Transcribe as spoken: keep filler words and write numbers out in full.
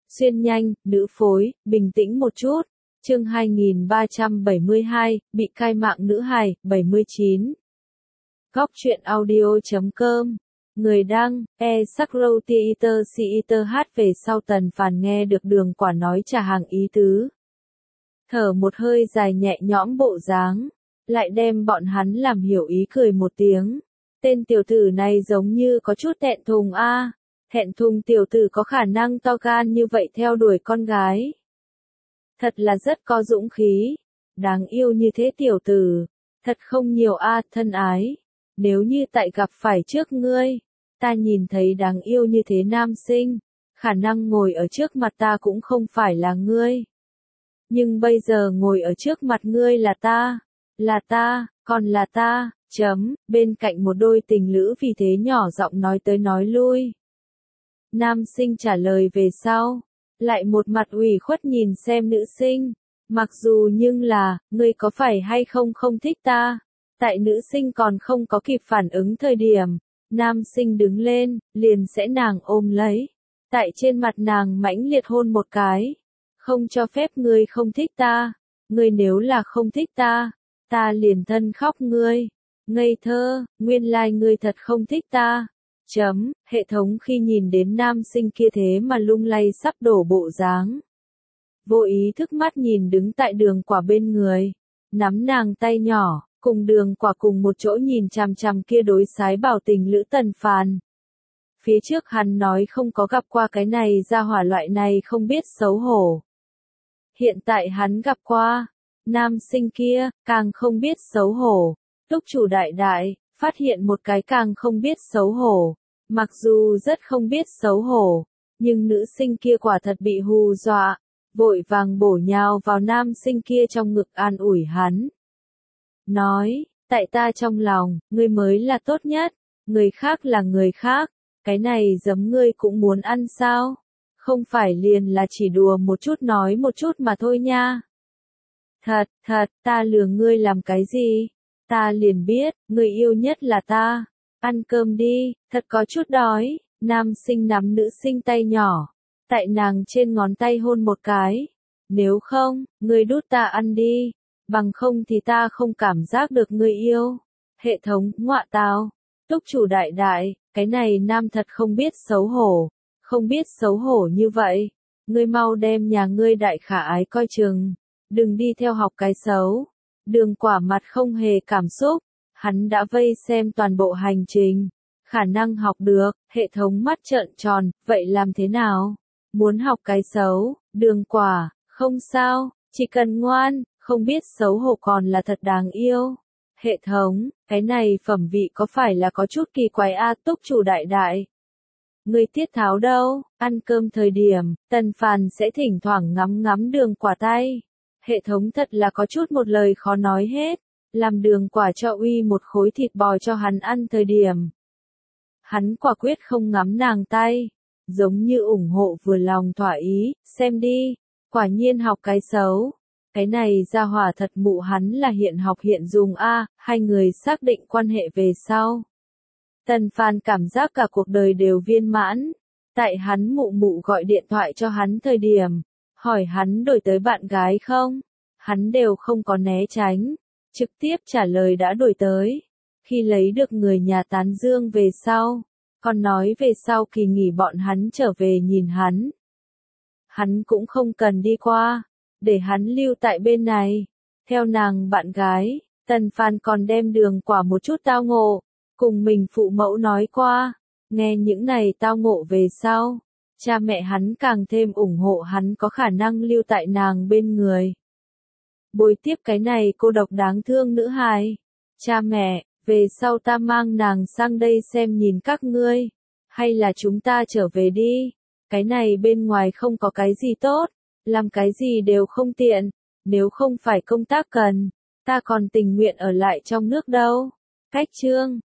Xuyên nhanh, nữ phối, bình tĩnh một chút. Chương hai nghìn ba trăm bảy mươi hai, bị cai mạng nữ hài, bảy mươi chín. Góc truyện audio chấm com. Người đăng, e sắc râu theater theater hát về sau Tần Phàn nghe được Đường Quả nói trả hàng ý tứ. Thở một hơi dài nhẹ nhõm bộ dáng, lại đem bọn hắn làm hiểu ý cười một tiếng. Tên tiểu tử này giống như có chút thẹn thùng a. À. Thẹn thùng tiểu tử có khả năng to gan như vậy theo đuổi con gái. Thật là rất có dũng khí. Đáng yêu như thế tiểu tử. Thật không nhiều a à, thân ái. Nếu như tại gặp phải trước ngươi, ta nhìn thấy đáng yêu như thế nam sinh, khả năng ngồi ở trước mặt ta cũng không phải là ngươi. Nhưng bây giờ ngồi ở trước mặt ngươi là ta, là ta, còn là ta, chấm, bên cạnh một đôi tình lữ vì thế nhỏ giọng nói tới nói lui. Nam sinh trả lời về sau, lại một mặt ủy khuất nhìn xem nữ sinh, mặc dù nhưng là, ngươi có phải hay không không thích ta, tại nữ sinh còn không có kịp phản ứng thời điểm, nam sinh đứng lên, liền sẽ nàng ôm lấy, tại trên mặt nàng mãnh liệt hôn một cái, không cho phép ngươi không thích ta, ngươi nếu là không thích ta, ta liền thân khóc ngươi, ngây thơ, nguyên lai ngươi thật không thích ta. Chấm, hệ thống khi nhìn đến nam sinh kia thế mà lung lay sắp đổ bộ dáng. Vô ý thức mắt nhìn đứng tại Đường Quả bên người, nắm nàng tay nhỏ, cùng Đường Quả cùng một chỗ nhìn chằm chằm kia đối sái bảo tình lữ Tần Phàn. Phía trước hắn nói không có gặp qua cái này ra hỏa loại này không biết xấu hổ. Hiện tại hắn gặp qua, nam sinh kia, càng không biết xấu hổ, túc chủ đại đại, phát hiện một cái càng không biết xấu hổ. Mặc dù rất không biết xấu hổ, nhưng nữ sinh kia quả thật bị hù dọa, vội vàng bổ nhào vào nam sinh kia trong ngực an ủi hắn. Nói, tại ta trong lòng, ngươi mới là tốt nhất, người khác là người khác, cái này giống ngươi cũng muốn ăn sao? Không phải liền là chỉ đùa một chút nói một chút mà thôi nha. Thật, thật, ta lừa ngươi làm cái gì? Ta liền biết, người yêu nhất là ta. Ăn cơm đi, thật có chút đói. Nam sinh nắm nữ sinh tay nhỏ, tại nàng trên ngón tay hôn một cái. Nếu không, ngươi đút ta ăn đi, bằng không thì ta không cảm giác được ngươi yêu. Hệ thống, ngọa tào, túc chủ đại đại, cái này nam thật không biết xấu hổ, không biết xấu hổ như vậy. Ngươi mau đem nhà ngươi đại khả ái coi chừng, đừng đi theo học cái xấu. Đường Quả mặt không hề cảm xúc. Hắn đã vây xem toàn bộ hành trình, khả năng học được, hệ thống mắt trợn tròn, vậy làm thế nào? Muốn học cái xấu, Đường Quả, không sao, chỉ cần ngoan, không biết xấu hổ còn là thật đáng yêu. Hệ thống, cái này phẩm vị có phải là có chút kỳ quái a túc chủ đại đại? Người tiết tháo đâu, ăn cơm thời điểm, Tần Phàn sẽ thỉnh thoảng ngắm ngắm Đường Quả tay. Hệ thống thật là có chút một lời khó nói hết. Làm Đường Quả cho uy một khối thịt bò cho hắn ăn thời điểm. Hắn quả quyết không ngắm nàng tay, giống như ủng hộ vừa lòng thỏa ý, xem đi, quả nhiên học cái xấu. Cái này ra hỏa thật mụ hắn là hiện học hiện dùng a, hai người xác định quan hệ về sau. Tần Phàn cảm giác cả cuộc đời đều viên mãn, tại hắn mụ mụ gọi điện thoại cho hắn thời điểm, hỏi hắn đổi tới bạn gái không, hắn đều không có né tránh. Trực tiếp trả lời đã đổi tới. Khi lấy được người nhà tán dương về sau, còn nói về sau kỳ nghỉ bọn hắn trở về nhìn hắn. Hắn cũng không cần đi qua, để hắn lưu tại bên này. Theo nàng bạn gái, Tần Phàn còn đem Đường Quả một chút tao ngộ, cùng mình phụ mẫu nói qua. Nghe những này tao ngộ về sau, cha mẹ hắn càng thêm ủng hộ hắn có khả năng lưu tại nàng bên người. Bồi tiếp cái này cô độc đáng thương nữ hài. Cha mẹ, về sau ta mang nàng sang đây xem nhìn các ngươi. Hay là chúng ta trở về đi. Cái này bên ngoài không có cái gì tốt. Làm cái gì đều không tiện. Nếu không phải công tác cần, ta còn tình nguyện ở lại trong nước đâu. Cách chương.